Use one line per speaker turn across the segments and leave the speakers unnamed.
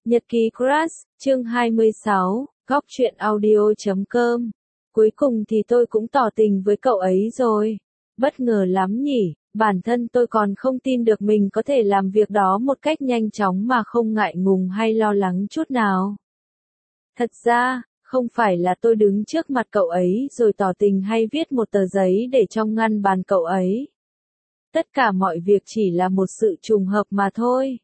Nhật ký Crush, chương 26, góc truyện audio.com. Cuối cùng thì tôi cũng tỏ tình với cậu ấy rồi. Bất ngờ lắm nhỉ, bản thân tôi còn không tin được mình có thể làm việc đó một cách nhanh chóng mà không ngại ngùng hay lo lắng chút nào. Thật ra, không phải là tôi đứng trước mặt cậu ấy rồi tỏ tình hay viết một tờ giấy để trong ngăn bàn cậu ấy. Tất cả mọi việc chỉ là một sự trùng hợp mà thôi.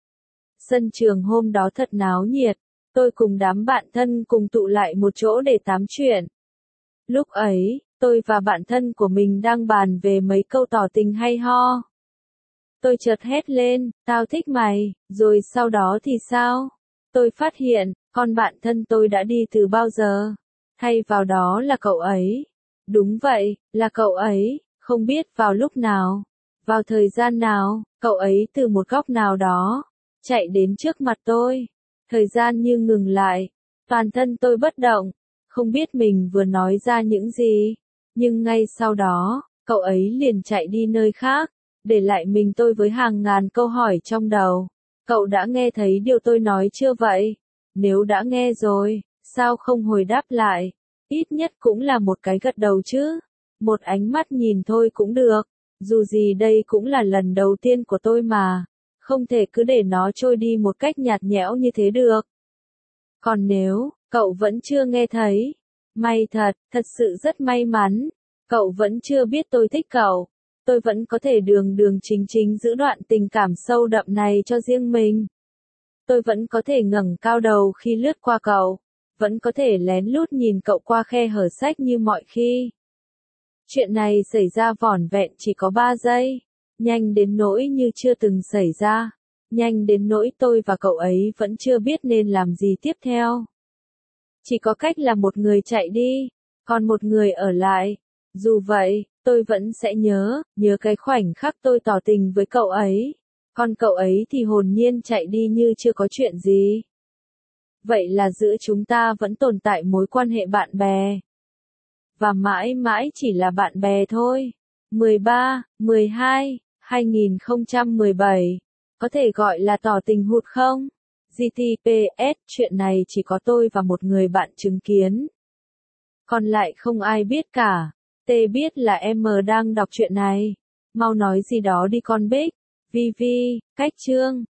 Sân trường hôm đó thật náo nhiệt, tôi cùng đám bạn thân cùng tụ lại một chỗ để tám chuyện. Lúc ấy, tôi và bạn thân của mình đang bàn về mấy câu tỏ tình hay ho. Tôi chợt hét lên, tao thích mày, rồi sau đó thì sao? Tôi phát hiện, con bạn thân tôi đã đi từ bao giờ. Thay vào đó là cậu ấy. Đúng vậy, là cậu ấy, không biết vào lúc nào, vào thời gian nào, cậu ấy từ một góc nào đó chạy đến trước mặt tôi. Thời gian như ngừng lại, toàn thân tôi bất động, không biết mình vừa nói ra những gì. Nhưng ngay sau đó, cậu ấy liền chạy đi nơi khác, để lại mình tôi với hàng ngàn câu hỏi trong đầu. Cậu đã nghe thấy điều tôi nói chưa vậy? Nếu đã nghe rồi, sao không hồi đáp lại? Ít nhất cũng là một cái gật đầu chứ. Một ánh mắt nhìn thôi cũng được. Dù gì đây cũng là lần đầu tiên của tôi mà. Không thể cứ để nó trôi đi một cách nhạt nhẽo như thế được. Còn nếu, cậu vẫn chưa nghe thấy, may thật, thật sự rất may mắn. Cậu vẫn chưa biết tôi thích cậu. Tôi vẫn có thể đường đường chính chính giữ đoạn tình cảm sâu đậm này cho riêng mình. Tôi vẫn có thể ngẩng cao đầu khi lướt qua cậu. Vẫn có thể lén lút nhìn cậu qua khe hở sách như mọi khi. Chuyện này xảy ra vỏn vẹn chỉ có 3 giây. Nhanh đến nỗi như chưa từng xảy ra. Nhanh đến nỗi tôi và cậu ấy vẫn chưa biết nên làm gì tiếp theo. Chỉ có cách là một người chạy đi, còn một người ở lại. Dù vậy, tôi vẫn sẽ nhớ cái khoảnh khắc tôi tỏ tình với cậu ấy. Còn cậu ấy thì hồn nhiên chạy đi như chưa có chuyện gì. Vậy là giữa chúng ta vẫn tồn tại mối quan hệ bạn bè. Và mãi mãi chỉ là bạn bè thôi. 13, 12, 2017. Có thể gọi là tỏ tình hụt không? GTPS, chuyện này chỉ có tôi và một người bạn chứng kiến. Còn lại không ai biết cả. T biết là em đang đọc chuyện này. Mau nói gì đó đi con Bích. Vi, cách chương.